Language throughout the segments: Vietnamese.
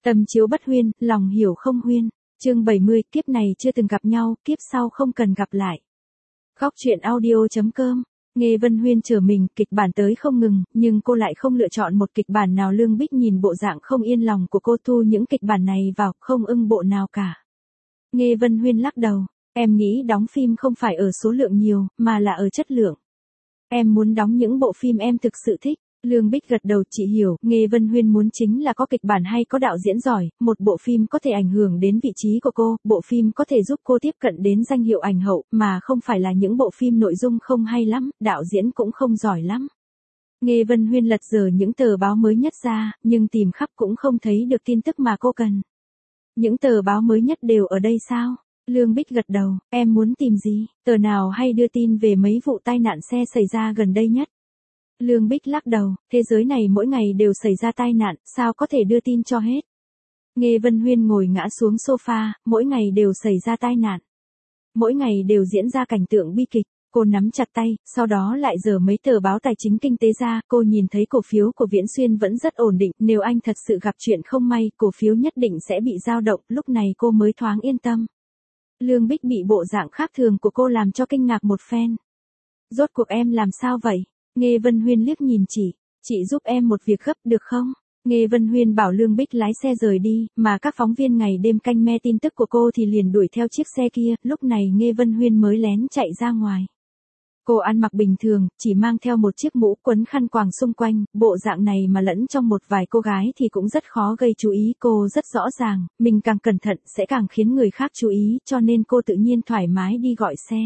Tâm chiếu bất huyên, lòng hiểu không huyên. Chương 70, kiếp này chưa từng gặp nhau, kiếp sau không cần gặp lại. Góc truyện audio.com. Nghe Vân Huyên chờ mình, kịch bản tới không ngừng, nhưng cô lại không lựa chọn một kịch bản nào. Lương Bích nhìn bộ dạng không yên lòng của cô thu những kịch bản này vào, không ưng bộ nào cả. Nghe Vân Huyên lắc đầu, em nghĩ đóng phim không phải ở số lượng nhiều, mà là ở chất lượng. Em muốn đóng những bộ phim em thực sự thích. Lương Bích gật đầu, chị hiểu, Nghe Vân Huyên muốn chính là có kịch bản hay, có đạo diễn giỏi, một bộ phim có thể ảnh hưởng đến vị trí của cô, bộ phim có thể giúp cô tiếp cận đến danh hiệu ảnh hậu, mà không phải là những bộ phim nội dung không hay lắm, đạo diễn cũng không giỏi lắm. Nghe Vân Huyên lật dở những tờ báo mới nhất ra, nhưng tìm khắp cũng không thấy được tin tức mà cô cần. Những tờ báo mới nhất đều ở đây sao? Lương Bích gật đầu, em muốn tìm gì? Tờ nào hay đưa tin về mấy vụ tai nạn xe xảy ra gần đây nhất? Lương Bích lắc đầu, thế giới này mỗi ngày đều xảy ra tai nạn, sao có thể đưa tin cho hết? Nghe Vân Huyên ngồi ngã xuống sofa, mỗi ngày đều xảy ra tai nạn. Mỗi ngày đều diễn ra cảnh tượng bi kịch, cô nắm chặt tay, sau đó lại giở mấy tờ báo tài chính kinh tế ra, cô nhìn thấy cổ phiếu của Viễn Xuyên vẫn rất ổn định, nếu anh thật sự gặp chuyện không may, cổ phiếu nhất định sẽ bị dao động, lúc này cô mới thoáng yên tâm. Lương Bích bị bộ dạng khác thường của cô làm cho kinh ngạc một phen. Rốt cuộc em làm sao vậy? Nghe Vân Huyên liếc nhìn chị giúp em một việc gấp được không? Nghe Vân Huyên bảo Lương Bích lái xe rời đi, mà các phóng viên ngày đêm canh me tin tức của cô thì liền đuổi theo chiếc xe kia, lúc này Nghe Vân Huyên mới lén chạy ra ngoài. Cô ăn mặc bình thường, chỉ mang theo một chiếc mũ quấn khăn quàng xung quanh, bộ dạng này mà lẫn trong một vài cô gái thì cũng rất khó gây chú ý. Cô rất rõ ràng, mình càng cẩn thận sẽ càng khiến người khác chú ý, cho nên cô tự nhiên thoải mái đi gọi xe.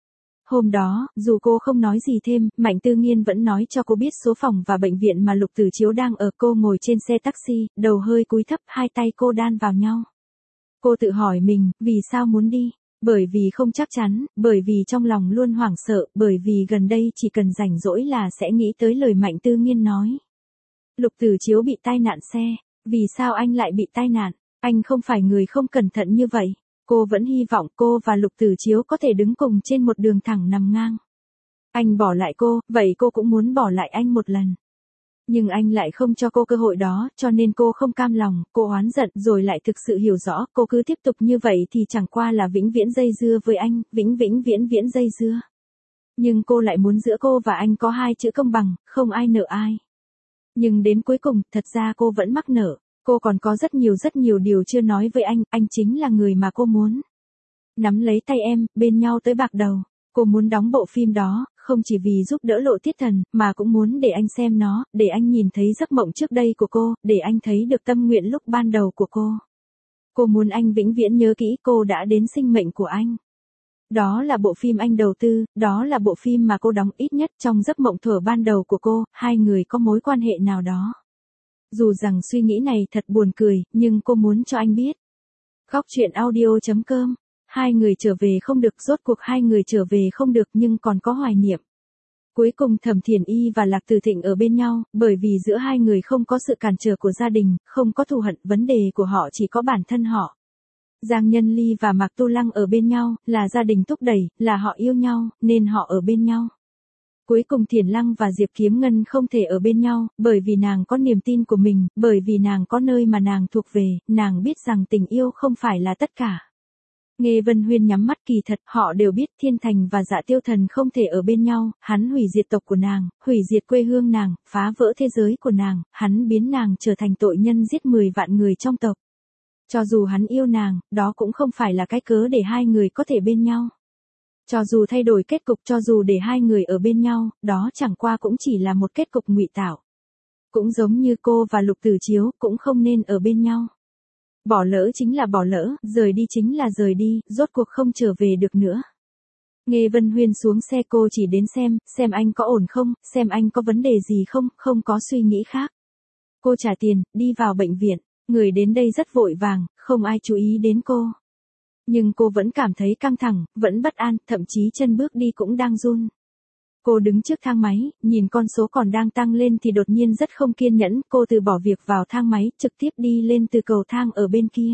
Hôm đó, dù cô không nói gì thêm, Mạnh Tư Nghiên vẫn nói cho cô biết số phòng và bệnh viện mà Lục Tử Chiếu đang ở. Cô ngồi trên xe taxi, đầu hơi cúi thấp, hai tay cô đan vào nhau. Cô tự hỏi mình, vì sao muốn đi? Bởi vì không chắc chắn, bởi vì trong lòng luôn hoảng sợ, bởi vì gần đây chỉ cần rảnh rỗi là sẽ nghĩ tới lời Mạnh Tư Nghiên nói. Lục Tử Chiếu bị tai nạn xe, vì sao anh lại bị tai nạn? Anh không phải người không cẩn thận như vậy. Cô vẫn hy vọng cô và Lục Tử Chiếu có thể đứng cùng trên một đường thẳng nằm ngang. Anh bỏ lại cô, vậy cô cũng muốn bỏ lại anh một lần. Nhưng anh lại không cho cô cơ hội đó, cho nên cô không cam lòng, cô oán giận rồi lại thực sự hiểu rõ, cô cứ tiếp tục như vậy thì chẳng qua là vĩnh viễn dây dưa với anh, vĩnh viễn dây dưa. Nhưng cô lại muốn giữa cô và anh có hai chữ công bằng, không ai nợ ai. Nhưng đến cuối cùng, thật ra cô vẫn mắc nợ. Cô còn có rất nhiều điều chưa nói với anh chính là người mà cô muốn. Nắm lấy tay em, bên nhau tới bạc đầu. Cô muốn đóng bộ phim đó, không chỉ vì giúp đỡ Lộ Tiết Thần, mà cũng muốn để anh xem nó, để anh nhìn thấy giấc mộng trước đây của cô, để anh thấy được tâm nguyện lúc ban đầu của cô. Cô muốn anh vĩnh viễn nhớ kỹ cô đã đến sinh mệnh của anh. Đó là bộ phim anh đầu tư, đó là bộ phim mà cô đóng, ít nhất trong giấc mộng thuở ban đầu của cô, hai người có mối quan hệ nào đó. Dù rằng suy nghĩ này thật buồn cười, nhưng cô muốn cho anh biết. Góc truyện audio.com. Hai người trở về không được, rốt cuộc hai người trở về không được nhưng còn có hoài niệm. Cuối cùng Thẩm Thiền Y và Lạc Tử Thịnh ở bên nhau, bởi vì giữa hai người không có sự cản trở của gia đình, không có thù hận, vấn đề của họ chỉ có bản thân họ. Giang Nhân Ly và Mạc Tu Lăng ở bên nhau, là gia đình thúc đẩy, là họ yêu nhau, nên họ ở bên nhau. Cuối cùng Thiền Lăng và Diệp Kiếm Ngân không thể ở bên nhau, bởi vì nàng có niềm tin của mình, bởi vì nàng có nơi mà nàng thuộc về, nàng biết rằng tình yêu không phải là tất cả. Nghe Vân Huyên nhắm mắt, kỳ thật, họ đều biết Thiên Thành và Dạ Tiêu Thần không thể ở bên nhau, hắn hủy diệt tộc của nàng, hủy diệt quê hương nàng, phá vỡ thế giới của nàng, hắn biến nàng trở thành tội nhân giết 10 vạn người trong tộc. Cho dù hắn yêu nàng, đó cũng không phải là cái cớ để hai người có thể bên nhau. Cho dù thay đổi kết cục, cho dù để hai người ở bên nhau, đó chẳng qua cũng chỉ là một kết cục ngụy tạo. Cũng giống như cô và Lục Tử Chiếu, cũng không nên ở bên nhau. Bỏ lỡ chính là bỏ lỡ, rời đi chính là rời đi, rốt cuộc không trở về được nữa. Nghe Vân Huyên xuống xe, cô chỉ đến xem anh có ổn không, xem anh có vấn đề gì không, không có suy nghĩ khác. Cô trả tiền, đi vào bệnh viện, người đến đây rất vội vàng, không ai chú ý đến cô. Nhưng cô vẫn cảm thấy căng thẳng, vẫn bất an, thậm chí chân bước đi cũng đang run. Cô đứng trước thang máy, nhìn con số còn đang tăng lên thì đột nhiên rất không kiên nhẫn, cô từ bỏ việc vào thang máy, trực tiếp đi lên từ cầu thang ở bên kia.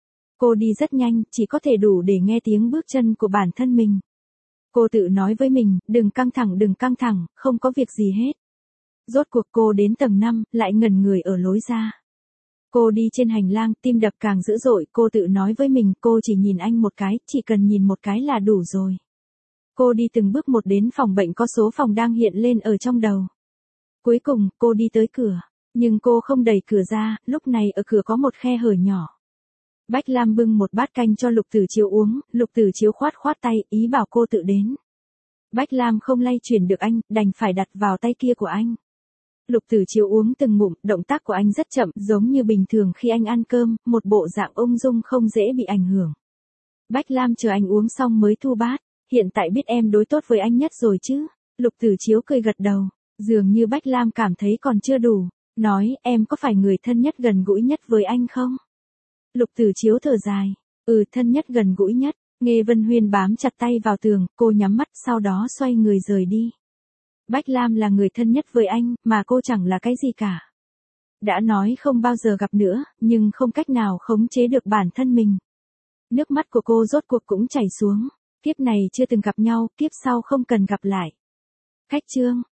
Cô đi rất nhanh, chỉ có thể đủ để nghe tiếng bước chân của bản thân mình. Cô tự nói với mình, đừng căng thẳng, không có việc gì hết. Rốt cuộc cô đến tầng 5, lại ngẩn người ở lối ra. Cô đi trên hành lang, tim đập càng dữ dội, cô tự nói với mình, cô chỉ nhìn anh một cái, chỉ cần nhìn một cái là đủ rồi. Cô đi từng bước một đến phòng bệnh, có số phòng đang hiện lên ở trong đầu. Cuối cùng, cô đi tới cửa. Nhưng cô không đẩy cửa ra, lúc này ở cửa có một khe hở nhỏ. Bách Lam bưng một bát canh cho Lục Tử Chiếu uống, Lục Tử Chiếu khoát khoát tay, ý bảo cô tự đến. Bách Lam không lay chuyển được anh, đành phải đặt vào tay kia của anh. Lục Tử Chiếu uống từng ngụm, động tác của anh rất chậm, giống như bình thường khi anh ăn cơm, một bộ dạng ung dung không dễ bị ảnh hưởng. Bách Lam chờ anh uống xong mới thu bát, hiện tại biết em đối tốt với anh nhất rồi chứ? Lục Tử Chiếu cười gật đầu, dường như Bách Lam cảm thấy còn chưa đủ, nói, em có phải người thân nhất gần gũi nhất với anh không? Lục Tử Chiếu thở dài, thân nhất gần gũi nhất. Nghe Vân Huyên bám chặt tay vào tường, cô nhắm mắt sau đó xoay người rời đi. Bách Lam là người thân nhất với anh, mà cô chẳng là cái gì cả. Đã nói không bao giờ gặp nữa, nhưng không cách nào khống chế được bản thân mình. Nước mắt của cô rốt cuộc cũng chảy xuống. Kiếp này chưa từng gặp nhau, kiếp sau không cần gặp lại. Khách chương.